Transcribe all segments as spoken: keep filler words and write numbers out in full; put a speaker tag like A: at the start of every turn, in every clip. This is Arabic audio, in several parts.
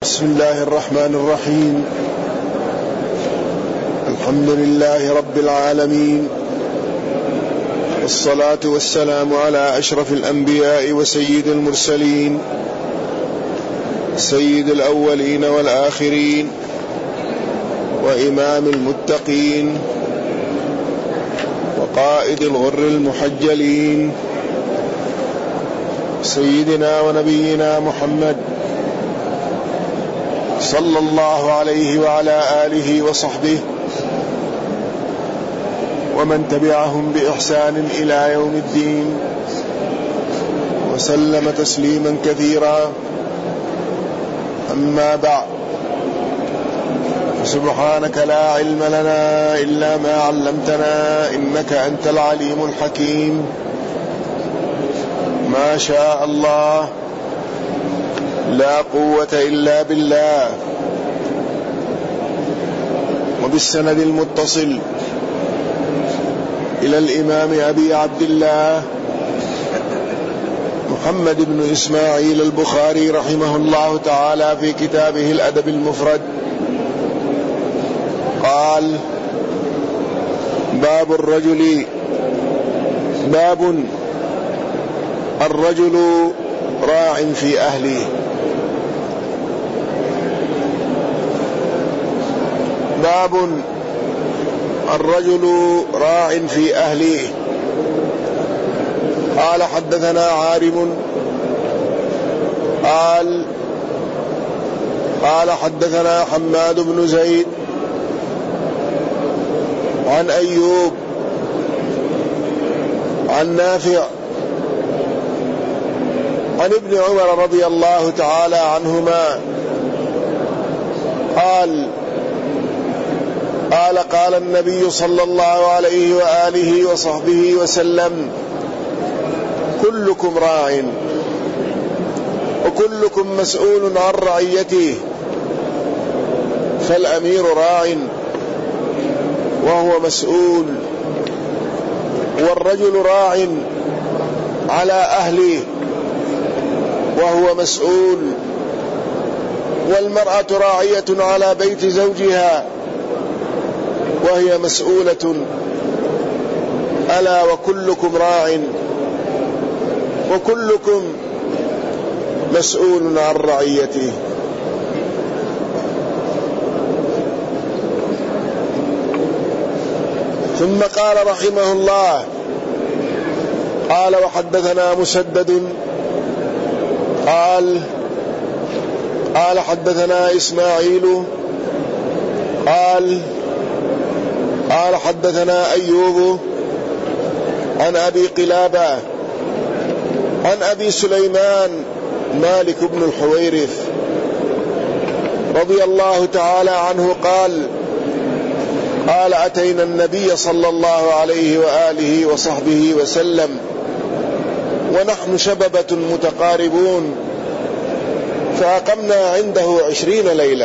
A: بسم الله الرحمن الرحيم. الحمد لله رب العالمين، والصلاة والسلام على أشرف الأنبياء وسيد المرسلين، سيد الأولين والآخرين، وإمام المتقين، وقائد الغر المحجلين، سيدنا ونبينا محمد صلى الله عليه وعلى آله وصحبه ومن تبعهم بإحسان إلى يوم الدين، وسلم تسليما كثيرا. أما بعد، سبحانك لا علم لنا إلا ما علمتنا إنك أنت العليم الحكيم. ما شاء الله لا قوة إلا بالله. وبالسند المتصل إلى الإمام أبي عبد الله محمد بن إسماعيل البخاري رحمه الله تعالى في كتابه الأدب المفرد قال: باب الرجل باب الرجل راع في أهله. باب الرجل راع في أهله. قال: حدثنا عارم قال قال حدثنا حماد بن زيد عن أيوب عن نافع عن ابن عمر رضي الله تعالى عنهما قال قال قال النبي صلى الله عليه وآله وصحبه وسلم: كلكم راع وكلكم مسؤول عن رعيته، فالأمير راع وهو مسؤول، والرجل راع على أهله وهو مسؤول، والمرأة راعية على بيت زوجها وهي مسؤولة. ألا وكلكم راع وكلكم مسؤول عن رعيته. ثم قال رحمه الله: قال: وحدثنا مسدد قال قال حدثنا إسماعيل قال قال حدثنا أيوب عن أبي قلابة عن أبي سليمان مالك بن الحويرث رضي الله تعالى عنه قال: قال: أتينا النبي صلى الله عليه وآله وصحبه وسلم ونحن شببة متقاربون، فأقمنا عنده عشرين ليلة،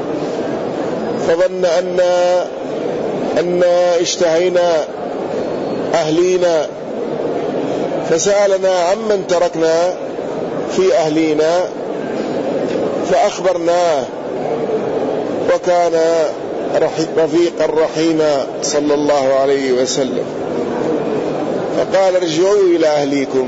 A: فظن أن أن اشتهينا أهلينا، فسألنا عمن تركنا في أهلينا فأخبرناه، وكان رفيقا رحيما صلى الله عليه وسلم، فقال: ارجعوا إلى أهليكم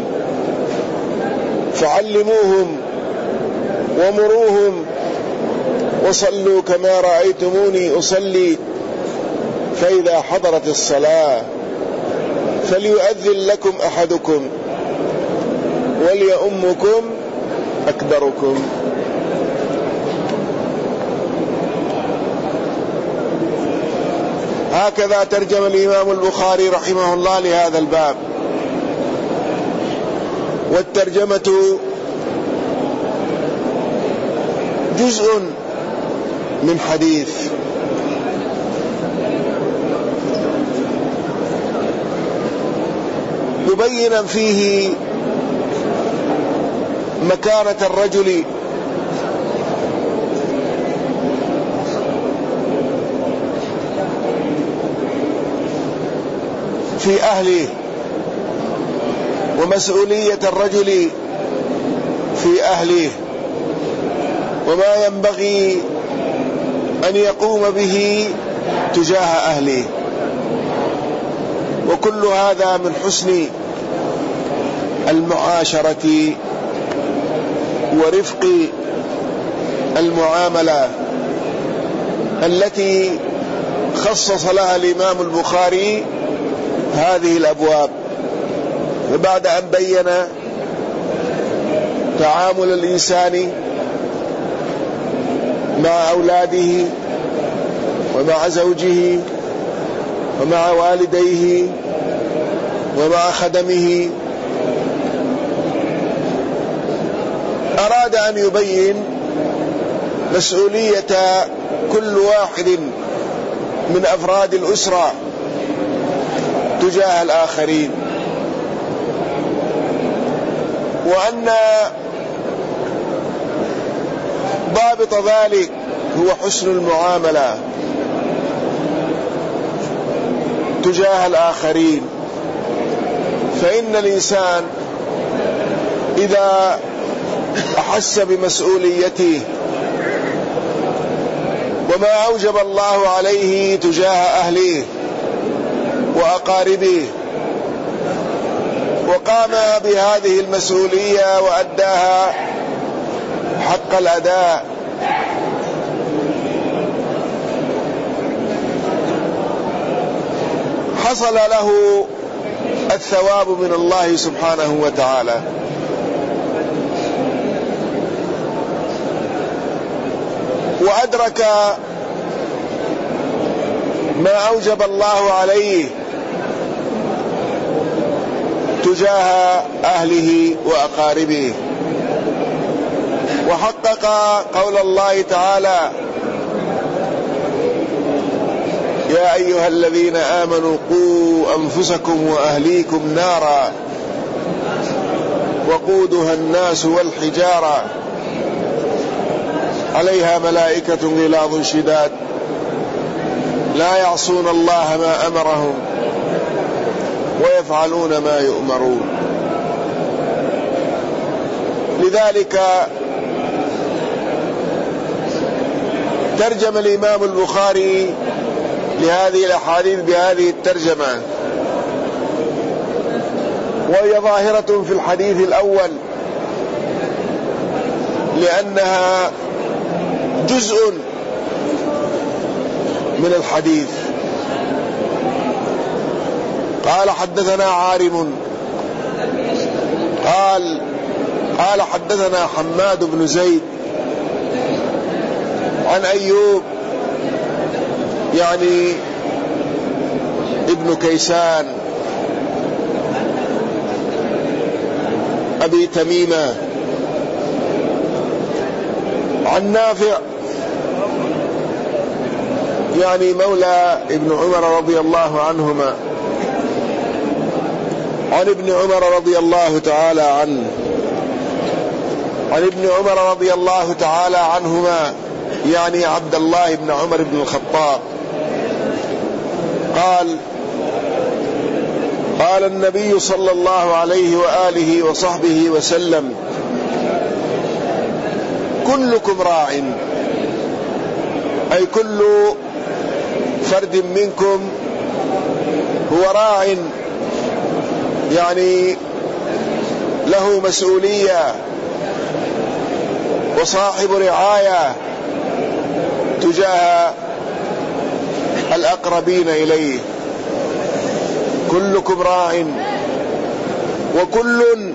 A: فعلموهم ومروهم وصلوا كما رأيتموني أصلي، فإذا حضرت الصلاة فليؤذن لكم أحدكم وليؤمكم أكبركم. هكذا ترجم الإمام البخاري رحمه الله لهذا الباب. والترجمة جزء من حديث مبينا فيه مكانة الرجل في أهله، ومسؤولية الرجل في أهله، وما ينبغي أن يقوم به تجاه أهله. وكل هذا من حسن المعاشرة ورفق المعاملة التي خصص لها الإمام البخاري هذه الأبواب. وبعد أن بين تعامل الإنسان مع أولاده ومع زوجه ومع والديه ومع خدمه، أراد أن يبين مسؤولية كل واحد من أفراد الأسرة تجاه الآخرين، وأن ضابط ذلك هو حسن المعاملة تجاه الآخرين. فإن الإنسان إذا أحس بمسؤوليته وما أوجب الله عليه تجاه أهله وأقاربه وقام بهذه المسؤولية وأداها حق الأداء، حصل له الثواب من الله سبحانه وتعالى. وأدرك ما أوجب الله عليه تجاه أهله وأقاربه، وحقق قول الله تعالى: يا أيها الذين آمنوا قوا أنفسكم وأهليكم نارا وقودها الناس والحجارة عليها ملائكة غلاظ شداد لا يعصون الله ما أمرهم ويفعلون ما يؤمرون. لذلك ترجم الإمام البخاري لهذه الأحاديث بهذه الترجمة، وهي ظاهرة في الحديث الأول لأنها جزء من الحديث. قال: حدثنا عارم قال قال حدثنا حماد بن زيد عن أيوب يعني ابن كيسان أبي تميمة عن نافع يعني مولى ابن عمر رضي الله عنهما عن ابن عمر رضي الله تعالى عنه عن ابن عمر رضي الله تعالى عنهما يعني عبد الله بن عمر بن الخطاب قال: قال النبي صلى الله عليه وآله وصحبه وسلم: كلكم راع، أي كل فرد منكم هو راع، يعني له مسؤولية وصاحب رعاية تجاه الأقربين إليه. كلكم راع وكل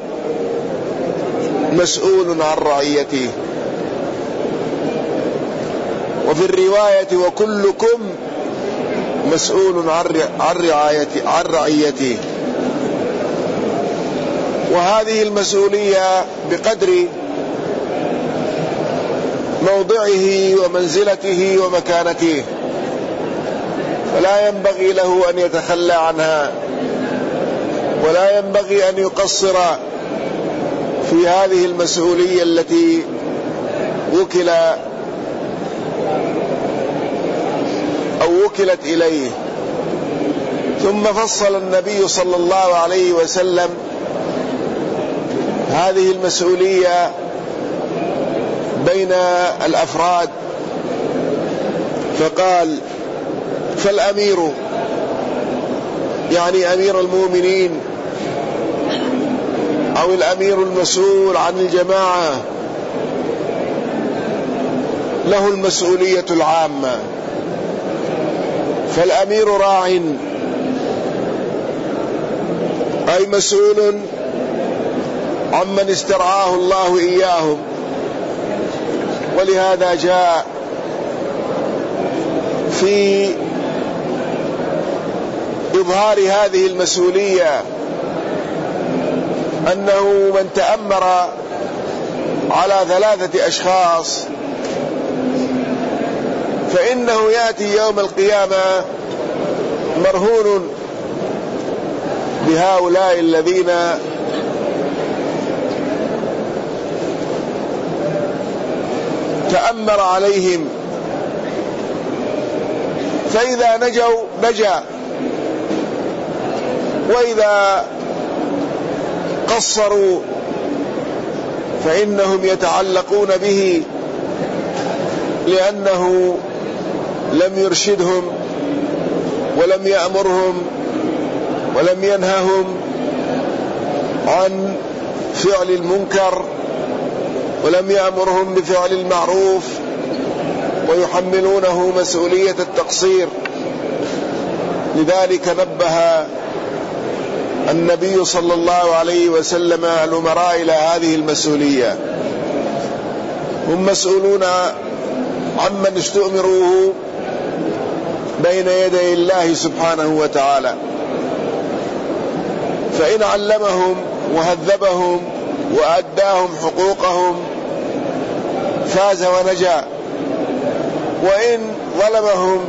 A: مسؤول عن رعيته. وفي الرواية: وكلكم مسؤول عن رعايته عن رعيته. وهذه المسؤولية بقدر موضعه ومنزلته ومكانته، فلا ينبغي له أن يتخلى عنها، ولا ينبغي أن يقصر في هذه المسؤولية التي وكل أو وكلت إليه. ثم فصل النبي صلى الله عليه وسلم هذه المسؤولية بين الأفراد، فقال: فالأمير يعني أمير المؤمنين أو الأمير المسؤول عن الجماعة له المسؤولية العامة. فالأمير راع أي مسؤول عمن استرعاه الله إياهم. ولهذا جاء في إظهار هذه المسؤولية أنه من تأمر على ثلاثة أشخاص فإنه يأتي يوم القيامة مرهون بهؤلاء الذين تأمر عليهم، فإذا نجوا نجا، وإذا قصروا فإنهم يتعلقون به لأنه لم يرشدهم ولم يأمرهم ولم ينههم عن فعل المنكر ولم يأمرهم بفعل المعروف، ويحملونه مسؤولية التقصير. لذلك نبه النبي صلى الله عليه وسلم الأمراء إلى هذه المسؤولية. هم مسؤولون عمن استؤمروه بين يدي الله سبحانه وتعالى، فإن علمهم وهذبهم وأداهم حقوقهم فاز ونجا، وإن ظلمهم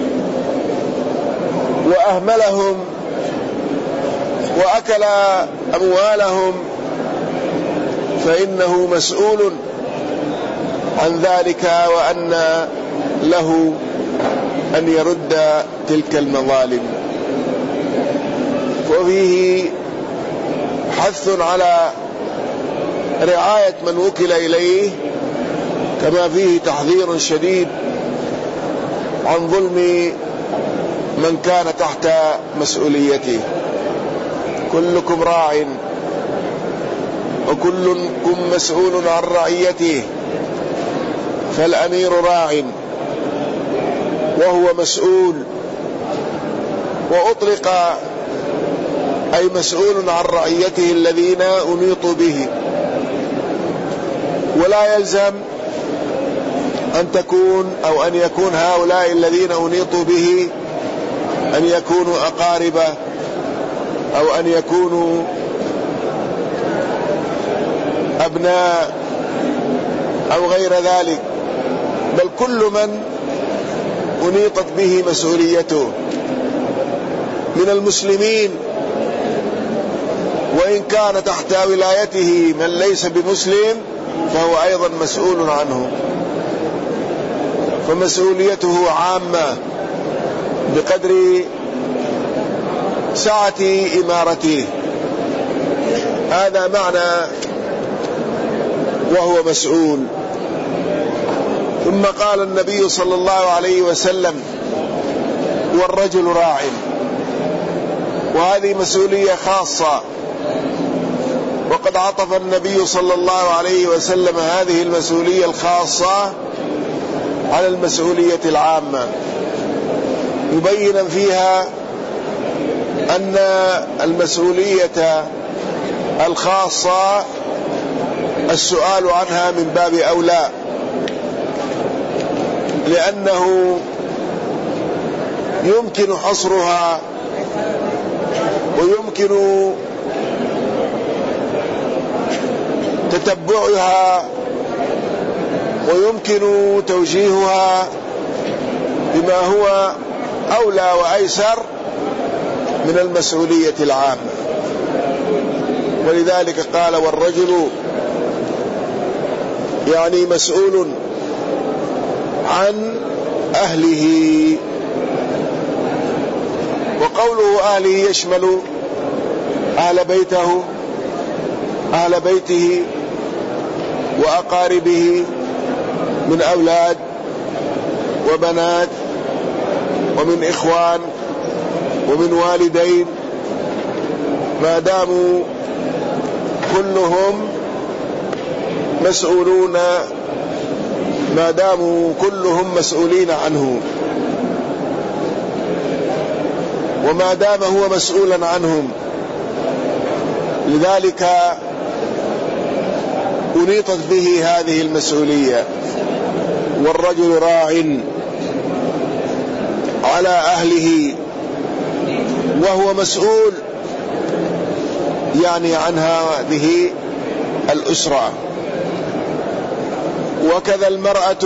A: وأهملهم وأكل أموالهم فإنه مسؤول عن ذلك، وأن له أن يرد تلك المظالم. وفيه حث على رعاية من وكل إليه، كما فيه تحذير شديد عن ظلم من كان تحت مسؤوليته. كلكم راع وكلكم مسؤول عن رعيته، فالأمير راع وهو مسؤول، وأطلق أي مسؤول عن رعيته الذين أنيطوا به. ولا يلزم أن تكون أو أن يكون هؤلاء الذين أنيطوا به أن يكونوا أقاربه أو أن يكونوا أبناء أو غير ذلك، بل كل من أنيطت به مسؤوليته من المسلمين، وإن كان تحت ولايته من ليس بمسلم فهو أيضا مسؤول عنه، فمسؤوليته عامة بقدر سعة إمارته. هذا معنى وهو مسؤول. ثم قال النبي صلى الله عليه وسلم: والرجل راع. وهذه مسؤولية خاصة، وقد عطف النبي صلى الله عليه وسلم هذه المسؤولية الخاصة على المسؤولية العامة، مبينا فيها أن المسؤولية الخاصة السؤال عنها من باب أولى، لأنه يمكن حصرها ويمكن تتبعها ويمكن توجيهها بما هو أولى وأيسر من المسؤولية العامة. ولذلك قال: والرجل يعني مسؤول عن أهله. وقوله أهله يشمل أهل بيته أهل بيته وأقاربه من أولاد وبنات ومن إخوان ومن والدين، ما داموا كلهم مسؤولون ما داموا كلهم مسؤولين عنه، وما دام هو مسؤولا عنهم، لذلك أنيطت به هذه المسؤولية. والرجل راع على أهله وهو مسؤول يعني عن هذه الأسرة. وكذا المرأة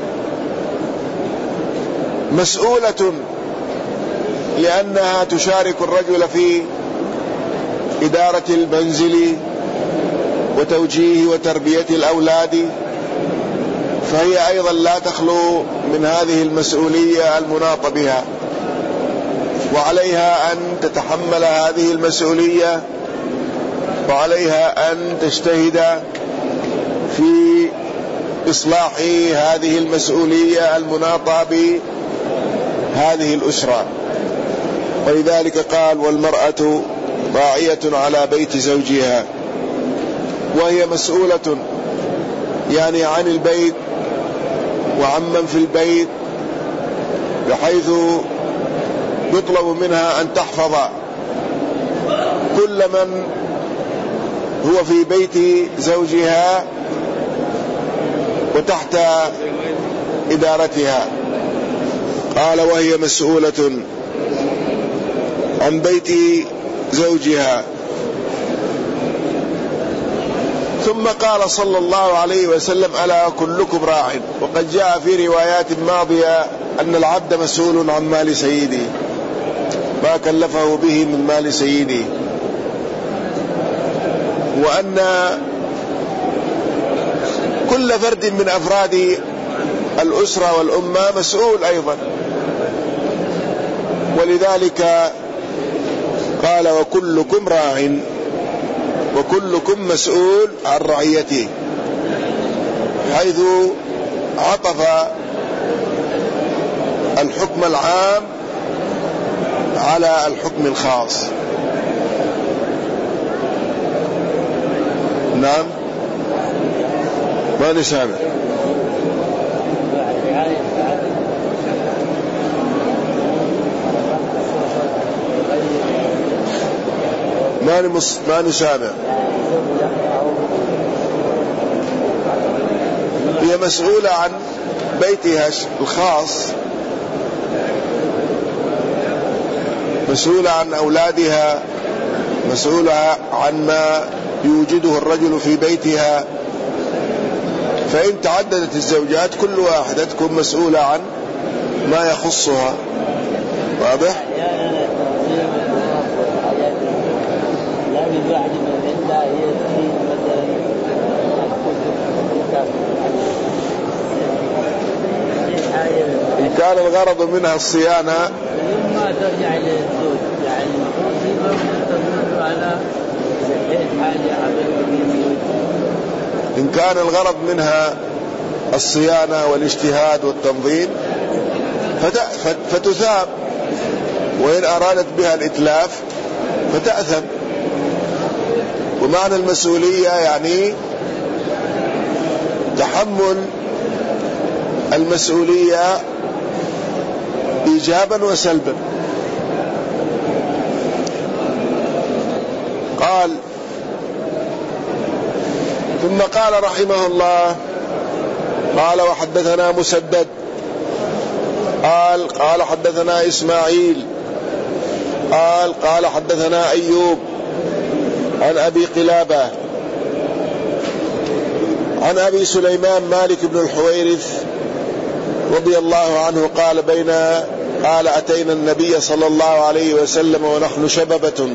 A: مسؤولة لأنها تشارك الرجل في إدارة المنزل وتوجيه وتربية الأولاد، فهي أيضا لا تخلو من هذه المسؤولية المناطة بها، وعليها أن تتحمل هذه المسؤولية، وعليها أن تجتهد في إصلاح هذه المسؤولية المناطة بهذه الأسرة. ولذلك قال: والمرأة راعية على بيت زوجها، وهي مسؤولة يعني عن البيت وعن من في البيت، بحيث يطلب منها أن تحفظ كل من هو في بيت زوجها وتحت إدارتها. قال: وهي مسؤولة عن بيت زوجها. ثم قال صلى الله عليه وسلم: ألا كلكم راع. وقد جاء في روايات ماضية أن العبد مسؤول عن مال سيده، ما كلفه به من مال سيده، وأن كل فرد من أفراد الأسرة والأمة مسؤول أيضا. ولذلك قال: وكلكم راع، وكلكم مسؤول عن رعيته، حيث عطف الحكم العام على الحكم الخاص. نعم، ما نسامع. ما نمس ما نسامع. هي مسؤولة عن بيتها الخاص، مسؤولة عن أولادها، مسؤولة عن ما يوجده الرجل في بيتها. فإن تعددت الزوجات كل واحدة تكون مسؤولة عن ما يخصها. واضح؟ إن كان الغرض منها الصيانة
B: ما ترجع للزوج، يعني المفروض على
A: إن كان الغرض منها الصيانة والاجتهاد والتنظيم فتثاب، وإن أرادت بها الإتلاف فتأثم. ومعنى المسؤولية يعني تحمل المسؤولية إيجابا وسلبا. قال: ثم قال رحمه الله: قال: وحدثنا مسدد قال قال حدثنا إسماعيل قال قال حدثنا أيوب عن أبي قلابة عن أبي سليمان مالك بن الحويرث رضي الله عنه قال: بين قال أتينا النبي صلى الله عليه وسلم ونحن شببة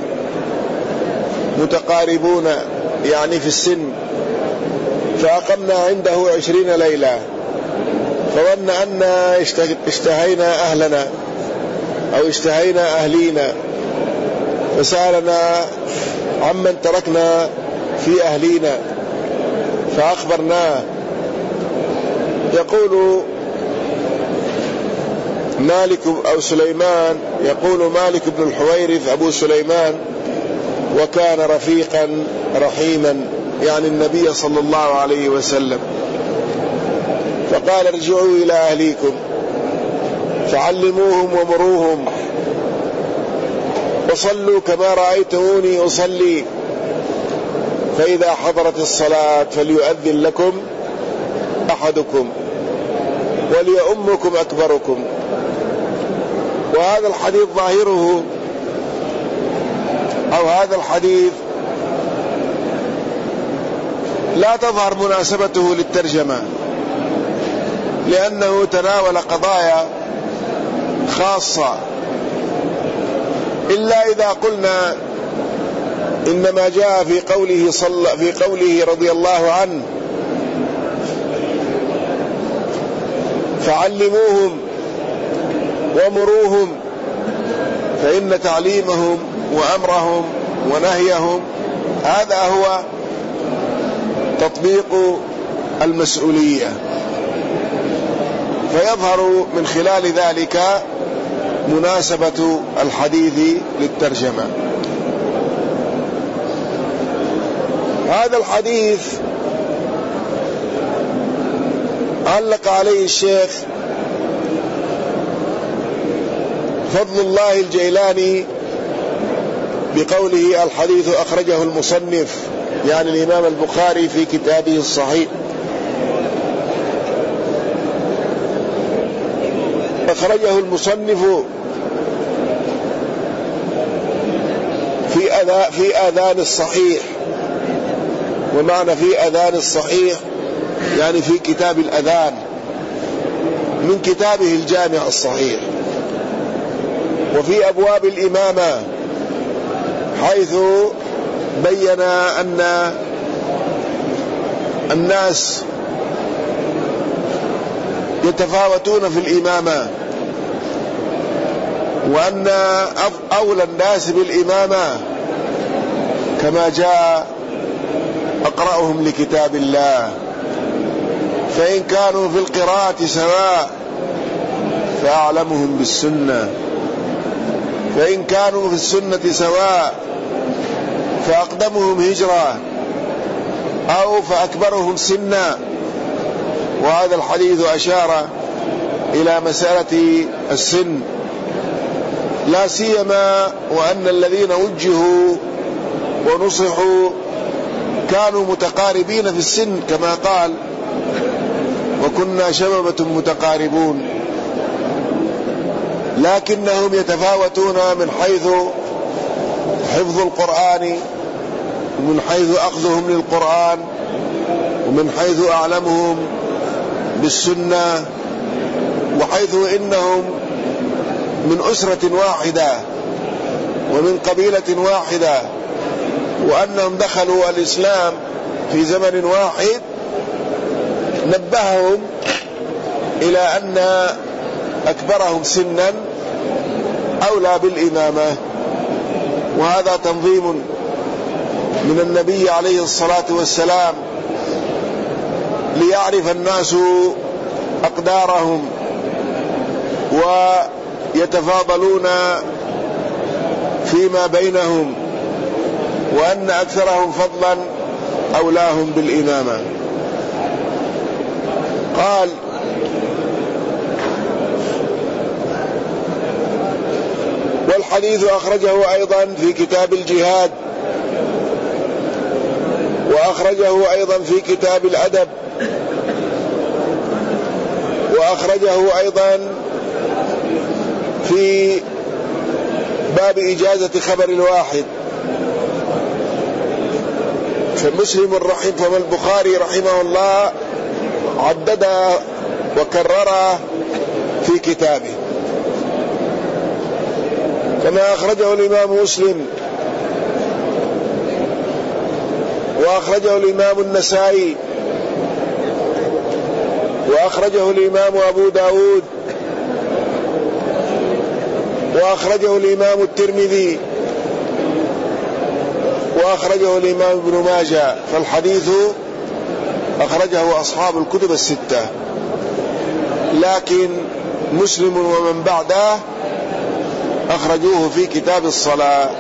A: متقاربون يعني في السن، فأقمنا عنده عشرين ليلة، فظن أن اشتهينا أهلنا أو اشتهينا أهلينا، فسألنا عمن تركنا في أهلينا فأخبرناه، يقول مالك أو سليمان، يقول مالك بن الحويرث أبو سليمان: وكان رفيقا رحيما، يعني النبي صلى الله عليه وسلم. فقال: ارجعوا إلى أهليكم فعلموهم ومروهم وصلوا كما رأيتموني أصلي، فإذا حضرت الصلاة فليؤذن لكم أحدكم وليؤمكم أكبركم. وهذا الحديث ظاهره أو هذا الحديث لا تظهر مناسبته للترجمة، لأنه تناول قضايا خاصة، إلا إذا قلنا إنما جاء في قوله صلى في قوله رضي الله عنه: فعلموهم ومروهم، فإن تعليمهم وأمرهم ونهيهم هذا هو تطبيق المسؤولية، فيظهر من خلال ذلك مناسبة الحديث للترجمة. هذا الحديث علق عليه الشيخ فضل الله الجيلاني بقوله: الحديث أخرجه المصنف، يعني الإمام البخاري في كتابه الصحيح. أخرجه المصنف في أذان, في آذان الصحيح، ومعنى في آذان الصحيح يعني في كتاب الأذان من كتابه الجامع الصحيح، وفي أبواب الإمامة، حيث بين أن الناس يتفاوتون في الإمامة، وأن أولى الناس بالإمامة كما جاء أقرأهم لكتاب الله، فإن كانوا في القراءة سواء فأعلمهم بالسنة، فإن كانوا في السنة سواء فأقدمهم هجرة أو فأكبرهم سنا. وهذا الحديث أشار إلى مسألة السن، لا سيما وأن الذين وجهوا ونصحوا كانوا متقاربين في السن، كما قال: وكنا شبابة متقاربون، لكنهم يتفاوتون من حيث حفظ القرآن، ومن حيث أخذهم للقرآن، ومن حيث أعلمهم بالسنة، وحيث إنهم من أسرة واحدة ومن قبيلة واحدة، وأنهم دخلوا الإسلام في زمن واحد، نبههم إلى أن أكبرهم سنا أولى بالإمامة. وهذا تنظيم من النبي عليه الصلاة والسلام ليعرف الناس أقدارهم ويتفاضلون فيما بينهم، وأن أكثرهم فضلا أولاهم بالإمامة. قال: والحديث أخرجه أيضا في كتاب الجهاد، وأخرجه أيضا في كتاب الأدب، وأخرجه أيضا في باب إجازة خبر الواحد. فمسلم رحمه فما البخاري رحمه الله عدد وكرر في كتابه، كما أخرجه الإمام مسلم، وأخرجه الإمام النسائي، وأخرجه الإمام أبو داود، وأخرجه الإمام الترمذي، وأخرجه الإمام ابن ماجه. فالحديث أخرجه أصحاب الكتب الستة. لكن مسلم ومن بعده أخرجوه في كتاب الصلاة،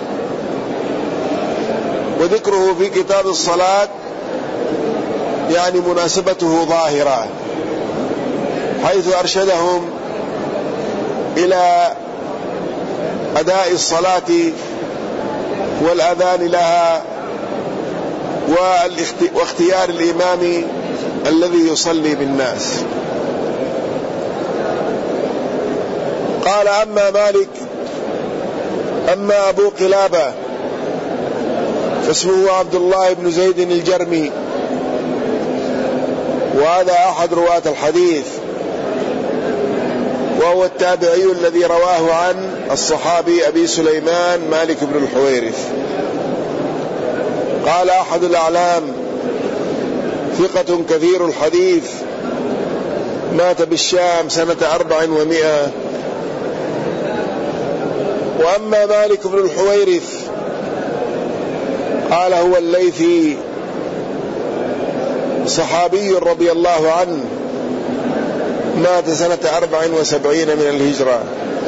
A: وذكره في كتاب الصلاة يعني مناسبته ظاهرة، حيث أرشدهم إلى أداء الصلاة والأذان لها واختيار الإمام الذي يصلي بالناس. قال: أما مالك أما أبو قلابة فاسمه عبد الله بن زيد الجرمي، وهذا أحد رواة الحديث، وهو التابعي الذي رواه عن الصحابي أبي سليمان مالك بن الحويرث. قال أحد الأعلام: ثقة كثير الحديث، مات بالشام سنة أربع ومائة. وأما مالك بن الحويرث قال: هو الليثي، صحابي رضي الله عنه، مات سنة أربع وسبعين من الهجرة.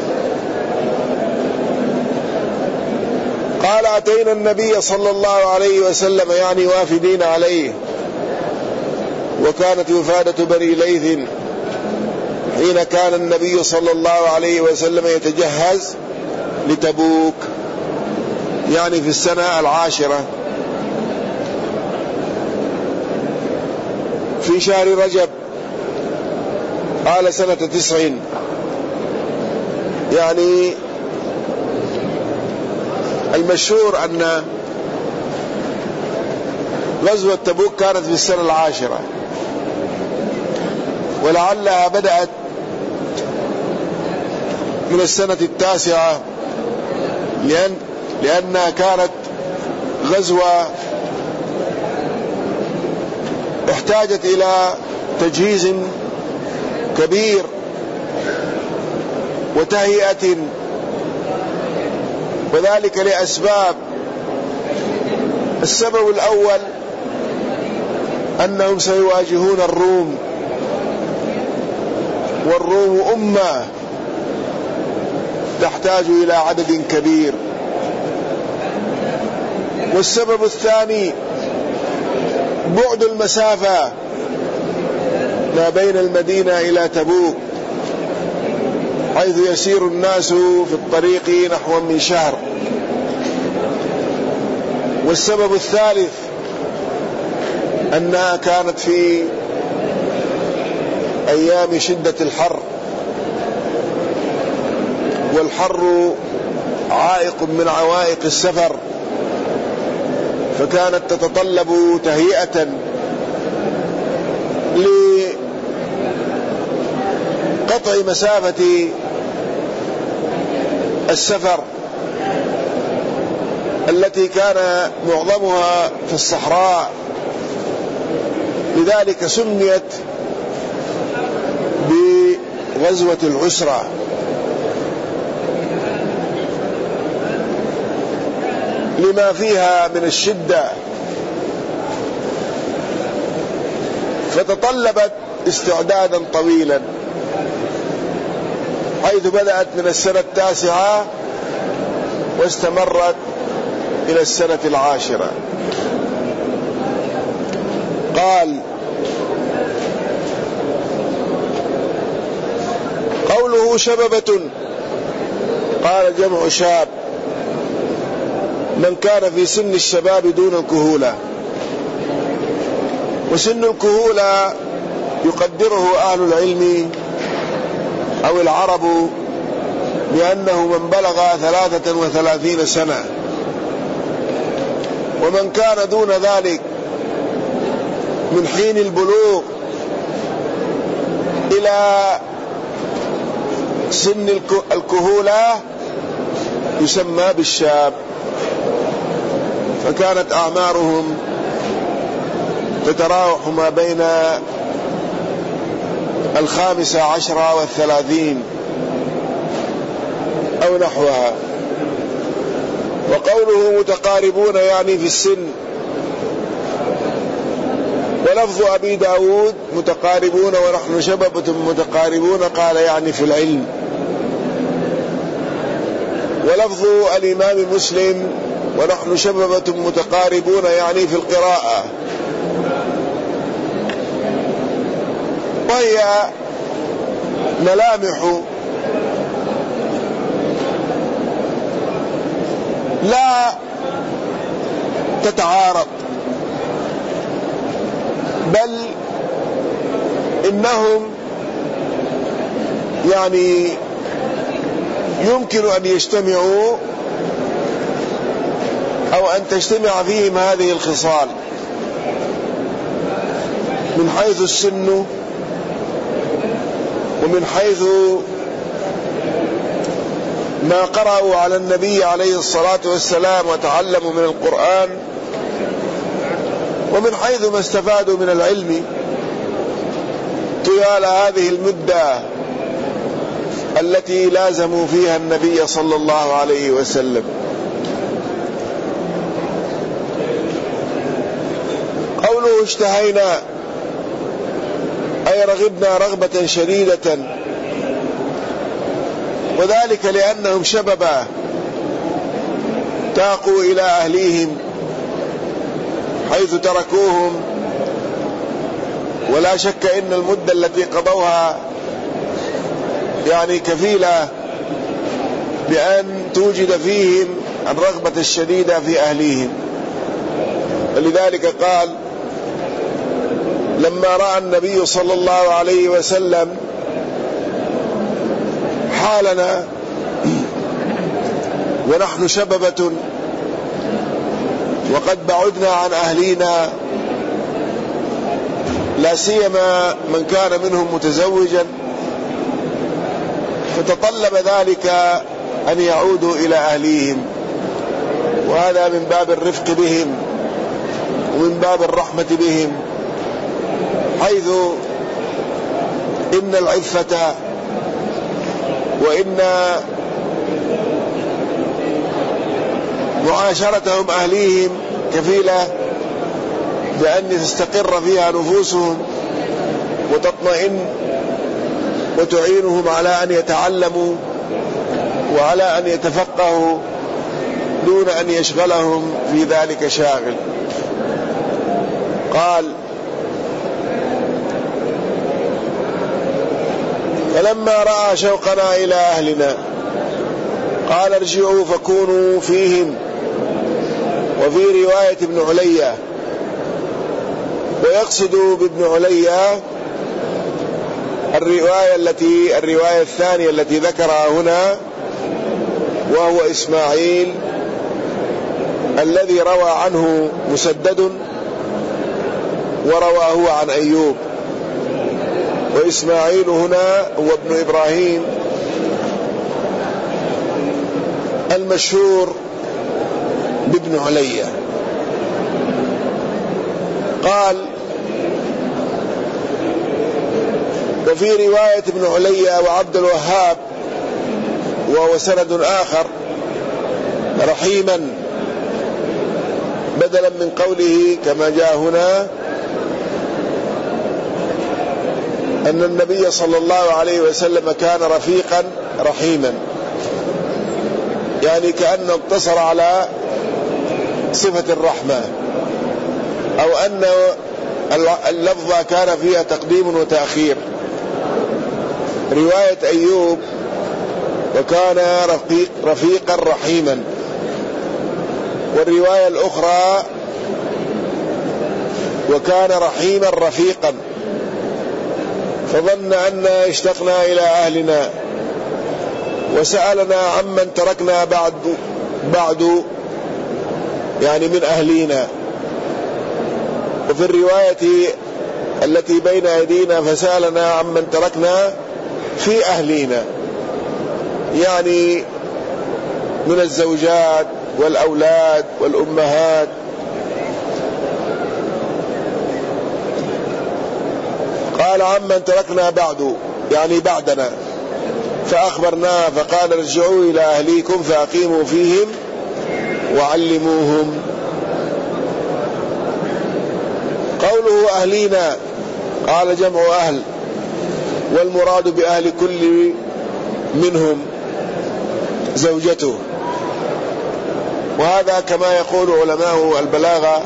A: قال: أتينا النبي صلى الله عليه وسلم، يعني وافدين عليه، وكانت وفادة بني ليث حين كان النبي صلى الله عليه وسلم يتجهز لتبوك، يعني في السنة العاشرة في شهر رجب، قال سنة تسع، يعني المشهور أن غزوة تبوك كانت في السنة العاشرة، ولعلها بدأت من السنة التاسعة، لأن لأنها كانت غزوة احتاجت إلى تجهيز كبير وتهيئة، وذلك لأسباب. السبب الأول أنهم سيواجهون الروم، والروم أمة تحتاج إلى عدد كبير. والسبب الثاني بعد المسافة ما بين المدينة إلى تبوك، حيث يسير الناس في الطريق نحو من شهر. والسبب الثالث أنها كانت في أيام شدة الحر، والحر عائق من عوائق السفر، فكانت تتطلب تهيئة لقطع مسافة السفر التي كان معظمها في الصحراء. لذلك سميت بغزوة العسرة. لما فيها من الشدة، فتطلبت استعدادا طويلا، حيث بدأت من السنة التاسعة واستمرت إلى السنة العاشرة. قال: قوله شببة، قال: جمع شاب، من كان في سن الشباب دون الكهولة. وسن الكهولة يقدره أهل العلم أو العرب بأنه من بلغ ثلاثة وثلاثين سنة، ومن كان دون ذلك من حين البلوغ إلى سن الكهولة يسمى بالشاب. فكانت أعمارهم تتراوح ما بين الخامسة عشرة والثلاثين أو نحوها. وقوله متقاربون يعني في السن، ولفظ أبي داود متقاربون ونحن شببة متقاربون قال يعني في العلم. ولفظ الإمام مسلم ونحن شببة متقاربون يعني في القراءة. وهي ملامح لا تتعارض، بل إنهم يعني يمكن أن يجتمعوا أو أن تجتمع فيهم هذه الخصال من حيث السن ومن حيث ما قرأوا على النبي عليه الصلاة والسلام وتعلموا من القرآن، ومن حيث ما استفادوا من العلم طوال هذه المدة التي لازموا فيها النبي صلى الله عليه وسلم. قوله اشتهينا أي رغبنا رغبة شديدة، وذلك لأنهم شبابا تاقوا إلى أهليهم حيث تركوهم، ولا شك إن المدة التي قضوها يعني كفيلة بأن توجد فيهم الرغبة الشديدة في أهليهم. ولذلك قال لما رأى النبي صلى الله عليه وسلم حالنا ونحن شببة وقد بعدنا عن أهلينا، لا سيما من كان منهم متزوجا، فتطلب ذلك أن يعودوا إلى أهليهم، وهذا من باب الرفق بهم ومن باب الرحمة بهم، حيث إن العفة وإن معاشرتهم أهليهم كفيلة بأن تستقر فيها نفوسهم وتطمئن، وتعينهم على أن يتعلموا وعلى أن يتفقهوا دون أن يشغلهم في ذلك شاغل. قال فلما رأى شوقنا إلى أهلنا قال ارجعوا فكونوا فيهم. وفي رواية ابن عليا، ويقصد بابن عليا الرواية التي الرواية الثانية التي ذكرها هنا، وهو إسماعيل الذي روى عنه مسدد وروى هو عن أيوب. وإسماعيل هنا هو ابن إبراهيم المشهور بابن عليا. قال وفي رواية ابن عليا وعبد الوهاب وهو سند آخر رحيما، بدلا من قوله كما جاء هنا أن النبي صلى الله عليه وسلم كان رفيقا رحيما، يعني كأنه اقتصر على صفة الرحمة، أو أن اللفظة كان فيها تقديم وتأخير. رواية أيوب وكان رفيق رفيقا رحيما، والرواية الأخرى وكان رحيما رفيقا، فظن أن اشتقنا إلى أهلنا وسألنا عمن تركنا بعد بعد يعني من أهلينا. وفي الرواية التي بين أيدينا فسألنا عمن تركنا في أهلينا، يعني من الزوجات والأولاد والأمهات. قال عمن تركنا بعد يعني بعدنا، فأخبرناه فقال ارجعوا إلى أهليكم فأقيموا فيهم وعلموهم. قوله أهلينا قال جمع أهل، والمراد بأهل كل منهم زوجته. وهذا كما يقول علماء البلاغة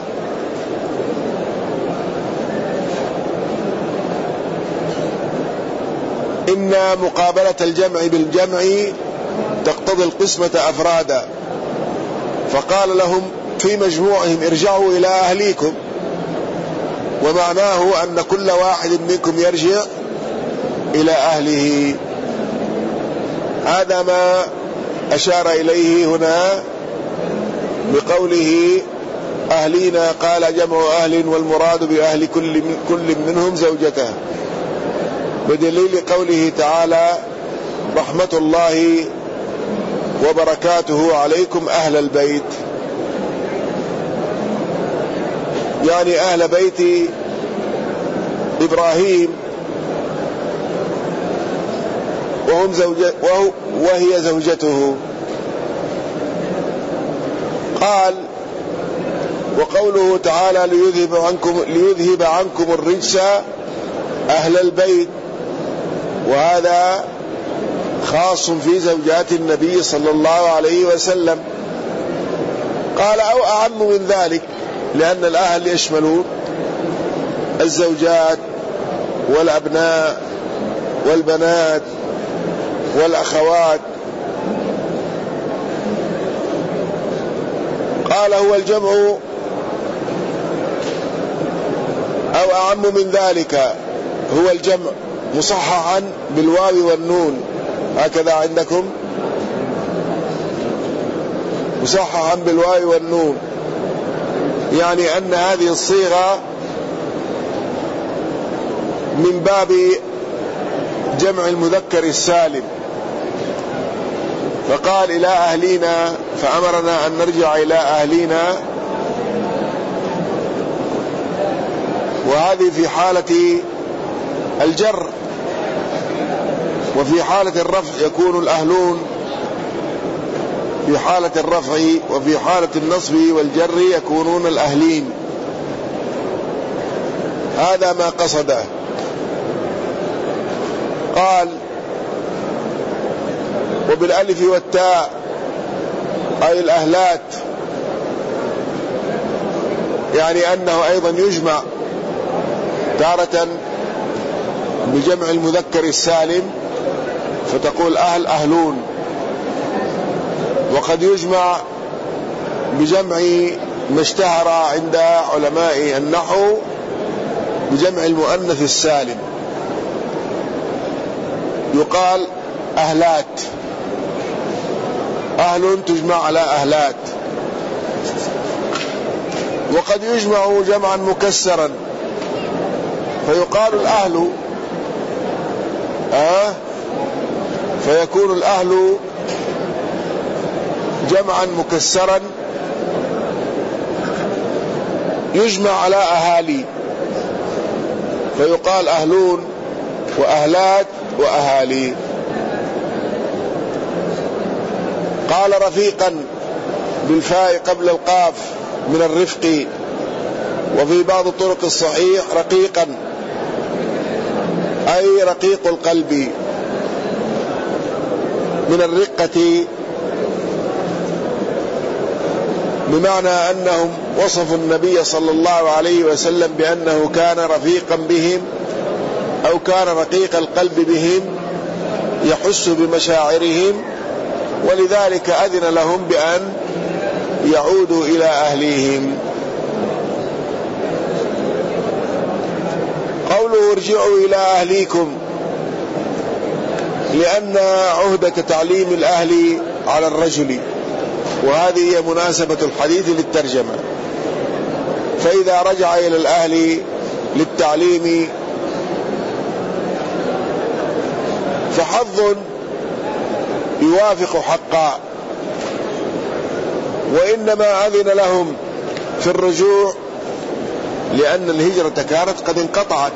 A: إن مقابلة الجمع بالجمع تقتضي القسمة أفرادا، فقال لهم في مجموعهم ارجعوا إلى أهليكم، ومعناه أن كل واحد منكم يرجع إلى أهله. هذا ما أشار إليه هنا بقوله أهلينا، قال جمع أهل والمراد بأهل كل كل منهم زوجته، بدليل قوله تعالى رحمة الله وبركاته عليكم أهل البيت، يعني أهل بيت إبراهيم وهم زوجة وهي زوجته. قال وقوله تعالى ليذهب عنكم, ليذهب عنكم الرجس أهل البيت، وهذا خاص في زوجات النبي صلى الله عليه وسلم. قال أو أعم من ذلك، لأن الأهل يشملون الزوجات والأبناء والبنات والأخوات. قال هو الجمع أو أعم من ذلك، هو الجمع مصححا بالواو والنون، هكذا عندكم مصححا بالواو والنون، يعني أن هذه الصيغة من باب جمع المذكر السالم، فقال إلى أهلينا، فأمرنا أن نرجع إلى أهلينا، وهذه في حالة الجر، وفي حالة الرفع يكون الأهلون في حالة الرفع، وفي حالة النصب والجر يكونون الأهلين. هذا ما قصده. قال وبالألف والتاء أي الأهلات، يعني أنه أيضا يجمع تارة بجمع المذكر السالم فتقول أهل أهلون، وقد يجمع بجمع ما اشتهر عند علماء النحو بجمع المؤنث السالم، يقال أهلات، أهل تجمع على أهلات. وقد يجمع جمعا مكسرا فيقال الأهل، آه فيكون الأهل جمعا مكسرا يجمع على أهالي، فيقال أهلون وأهلات وأهالي. قال رفيقا بالفاء قبل القاف من الرفق، وفي بعض الطرق الصحيح رقيقا أي رقيق القلب، من الرقة، بمعنى أنهم وصفوا النبي صلى الله عليه وسلم بأنه كان رفيقا بهم أو كان رقيق القلب بهم، يحس بمشاعرهم، ولذلك أذن لهم بأن يعودوا إلى أهليهم. قوله ارجعوا إلى أهليكم، لأن عهدة تعليم الأهل على الرجل، وهذه هي مناسبة الحديث للترجمة. فإذا رجع إلى الأهل للتعليم فحظ يوافق حقا، وإنما أذن لهم في الرجوع لأن الهجرة كانت قد انقطعت.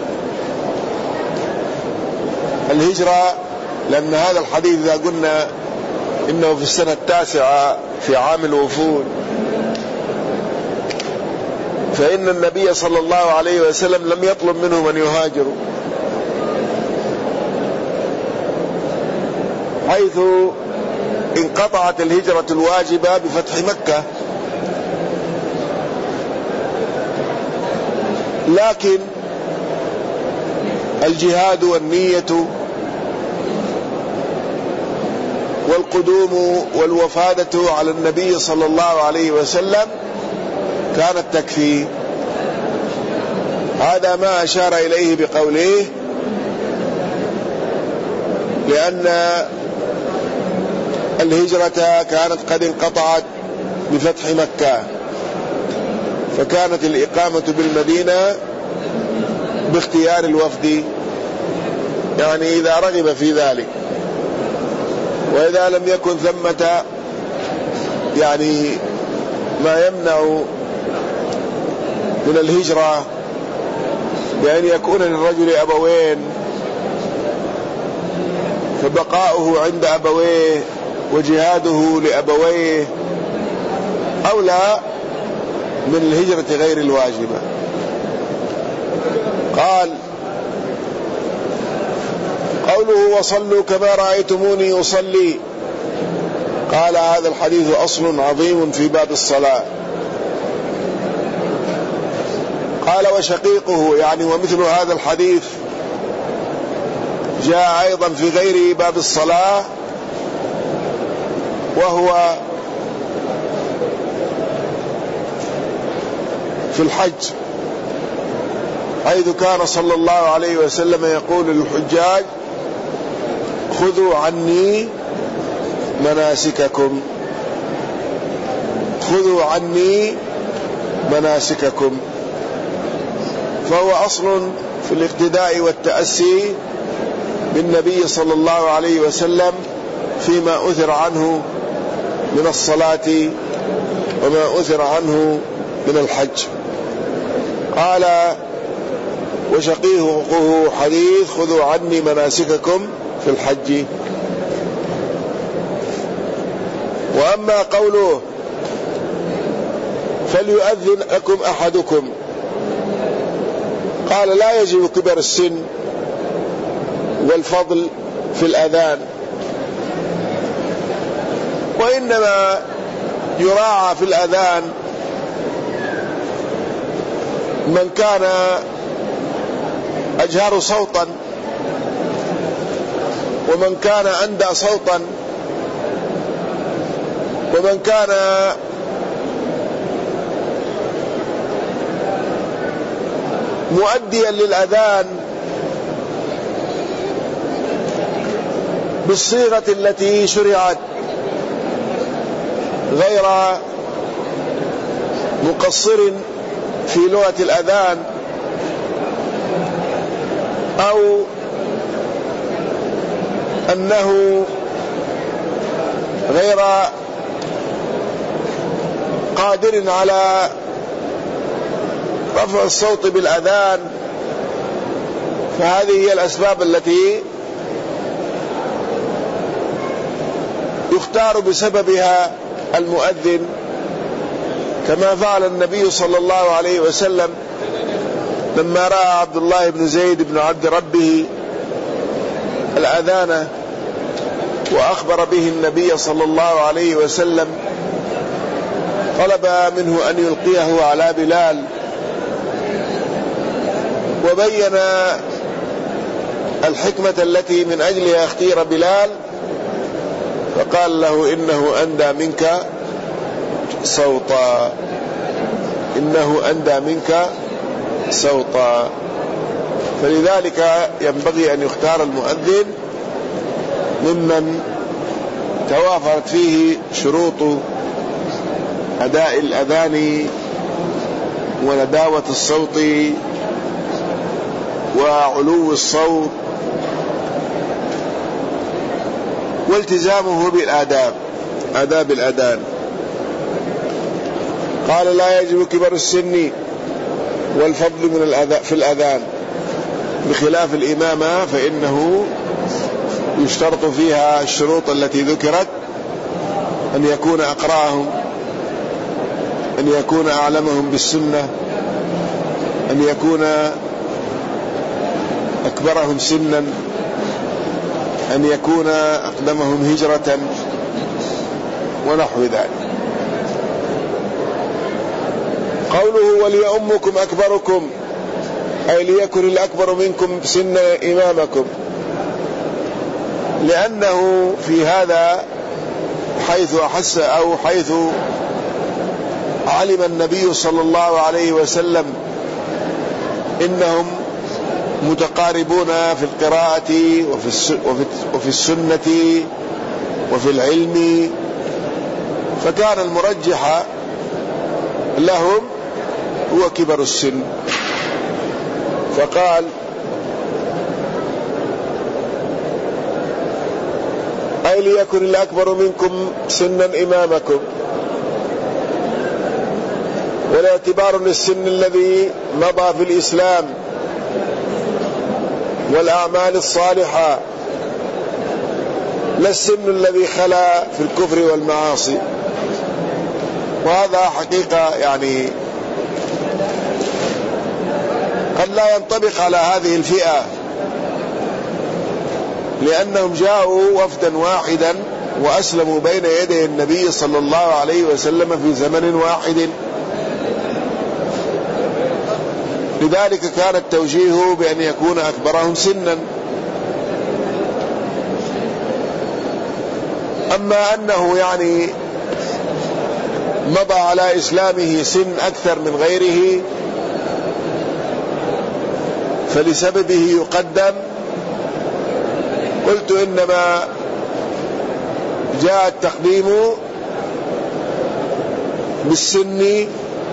A: الهجرة، لأن هذا الحديث إذا قلنا إنه في السنة التاسعة في عام الوفود، فإن النبي صلى الله عليه وسلم لم يطلب منهم أن يهاجروا، حيث انقطعت الهجرة الواجبة بفتح مكة. لكن الجهاد والنية والقدوم والوفادة على النبي صلى الله عليه وسلم كانت تكفي. هذا ما أشار إليه بقوله لأن الهجرة كانت قد انقطعت بفتح مكة، فكانت الإقامة بالمدينة باختيار الوفد، يعني إذا رغب في ذلك، وإذا لم يكن ثمة يعني ما يمنع من الهجرة بأن يكون للرجل أبوين فبقاؤه عند أبويه وجهاده لأبويه أولى من الهجرة غير الواجبة. قال قوله وصلوا كما رأيتموني أصلي، قال هذا الحديث أصل عظيم في باب الصلاة. قال وشقيقه يعني ومثل هذا الحديث جاء أيضا في غير باب الصلاة، وهو في الحج، حيث كان صلى الله عليه وسلم يقول للحجاج خذوا عني مناسككم، خذوا عني مناسككم. فهو أصل في الاقتداء والتأسي بالنبي صلى الله عليه وسلم فيما أثر عنه من الصلاة وما أثر عنه من الحج. قال وشقيقه حديث خذوا عني مناسككم في الحج. وأما قوله فليؤذن لكم أحدكم، قال لا يجب كبر السن والفضل في الأذان، وإنما يراعى في الأذان من كان أجهر صوتا ومن كان أندى صوتا ومن كان مؤديا للأذان بالصيغة التي شرعت غير مقصر في لغة الأذان، أو أنه غير قادر على رفع الصوت بالأذان. فهذه هي الأسباب التي يختار بسببها المؤذن، كما فعل النبي صلى الله عليه وسلم لما رأى عبد الله بن زيد بن عبد ربه الأذان وأخبر به النبي صلى الله عليه وسلم، طلب منه أن يلقيه على بلال، وبين الحكمة التي من أجلها اختير بلال، فقال له إنه أندى منك صوتا، إنه أندى منك صوتا. فلذلك ينبغي أن يختار المؤذن ممن توافرت فيه شروط أداء الأذان ونداوة الصوت وعلو الصوت والتزامه بالآداب، آداب الأذان. قال لا يجب كبر السن والفضل من الأذان في الأذان، بخلاف الإمامة فإنه يشترط فيها الشروط التي ذكرت، أن يكون أقرأهم، أن يكون أعلمهم بالسنة، أن يكون أكبرهم سنا، أن يكون أقدمهم هجرة ونحو ذلك. قوله وليؤمكم أكبركم، أي ليكن الأكبر منكم سنا إمامكم، لأنه في هذا حيث أحس أو حيث علم النبي صلى الله عليه وسلم إنهم متقاربون في القراءة وفي السنة وفي العلم، فكان المرجح لهم هو كبر السن، فقال أي ليكن الأكبر منكم سنا إمامكم، والاعتبار للسن الذي مضى في الإسلام والأعمال الصالحة، لا السن الذي خلا في الكفر والمعاصي. وهذا حقيقة يعني قد لا ينطبق على هذه الفئة، لأنهم جاءوا وفدا واحدا وأسلموا بين يدي النبي صلى الله عليه وسلم في زمن واحد، لذلك كان التوجيه بأن يكون أكبرهم سنا. أما أنه يعني مضى على إسلامه سن أكثر من غيره فلسببه يقدم، قلت إنما جاء التقديم بالسن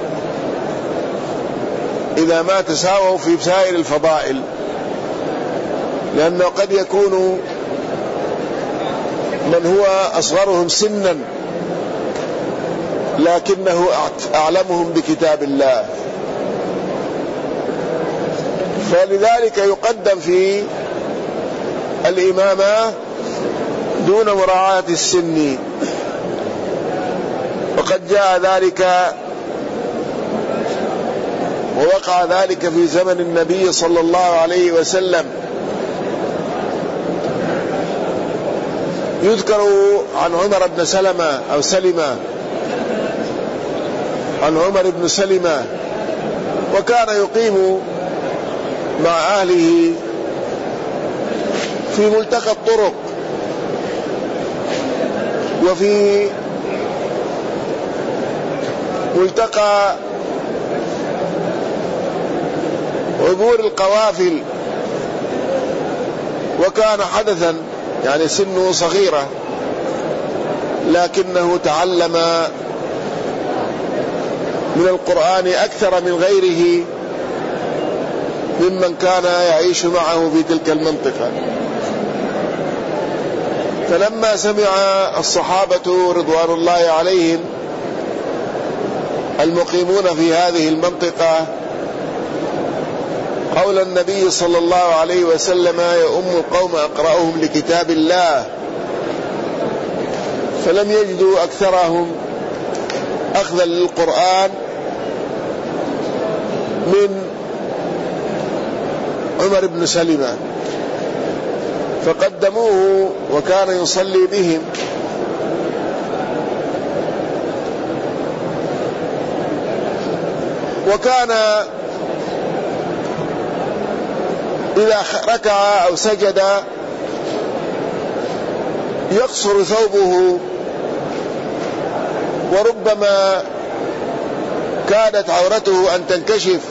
A: إذا ما تساووا في سائر الفضائل، لأنه قد يكون من هو أصغرهم سنا لكنه أعلمهم بكتاب الله، فلذلك يقدم في الإمامة دون مراعاة السن. وقد جاء ذلك ووقع ذلك في زمن النبي صلى الله عليه وسلم. يذكر عن عمر بن سلمة أو سلمة عن عمر بن سلمة، وكان يقيم مع أهله في ملتقى الطرق وفي ملتقى عبور القوافل، وكان حدثا يعني سنه صغيرة لكنه تعلم من القرآن أكثر من غيره ممن كان يعيش معه في تلك المنطقة. فلما سمع الصحابة رضوان الله عليهم المقيمون في هذه المنطقة قول النبي صلى الله عليه وسلم يؤم القوم أقرأهم لكتاب الله، فلم يجدوا أكثرهم أخذا للقرآن من عمر بن سلمة، فقدموه وكان يصلي بهم. وكان إذا ركع أو سجد يقصر ثوبه، وربما كادت عورته أن تنكشف،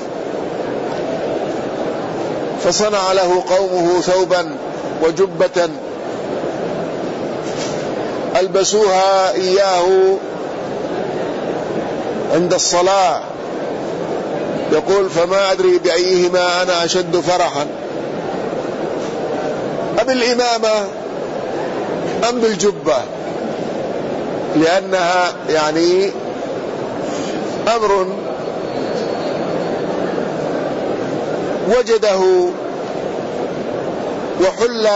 A: فصنع له قومه ثوبا وجبة ألبسوها إياه عند الصلاة. يقول فما أدري بأيهما أنا أشد فرحا، أبالإمامة أم بالجبة، لأنها يعني أمر وجده وحل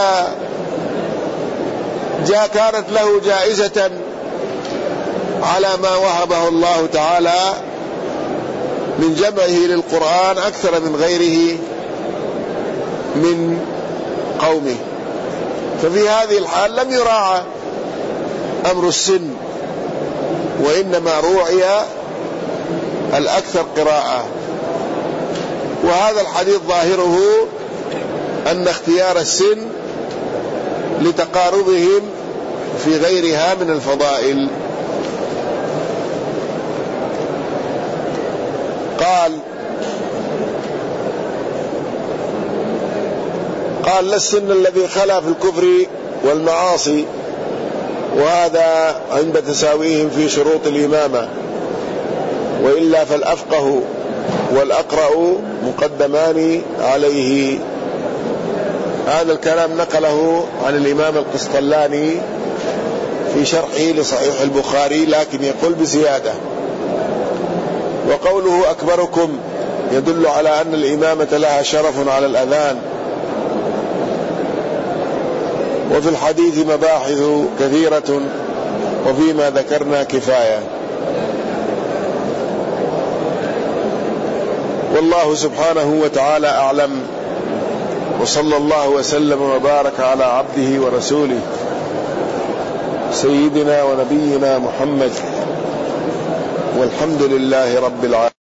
A: جاء كانت له جائزة على ما وهبه الله تعالى من جمعه للقرآن أكثر من غيره من قومه. ففي هذه الحال لم يراعى أمر السن، وإنما روعي الأكثر قراءة. وهذا الحديث ظاهره أن اختيار السن لتقاربهم في غيرها من الفضائل. قال قال لا السن الذي خلا في الكفر والمعاصي، وهذا عند تساويهم في شروط الإمامة، وإلا فالأفقه والأقرأ مقدمان عليه. هذا الكلام نقله عن الإمام القسطلاني في شرحه لصحيح البخاري، لكن يقول بزيادة. وقوله أكبركم يدل على أن الإمامة لها شرف على الأذان. وفي الحديث مباحث كثيرة، وفيما ذكرنا كفاية. والله سبحانه وتعالى أعلم، وصلى الله وسلم وبارك على عبده ورسوله سيدنا ونبينا محمد، والحمد لله رب العالمين.